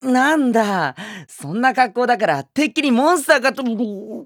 なんだ、そんな格好だからてっきりモンスターかと。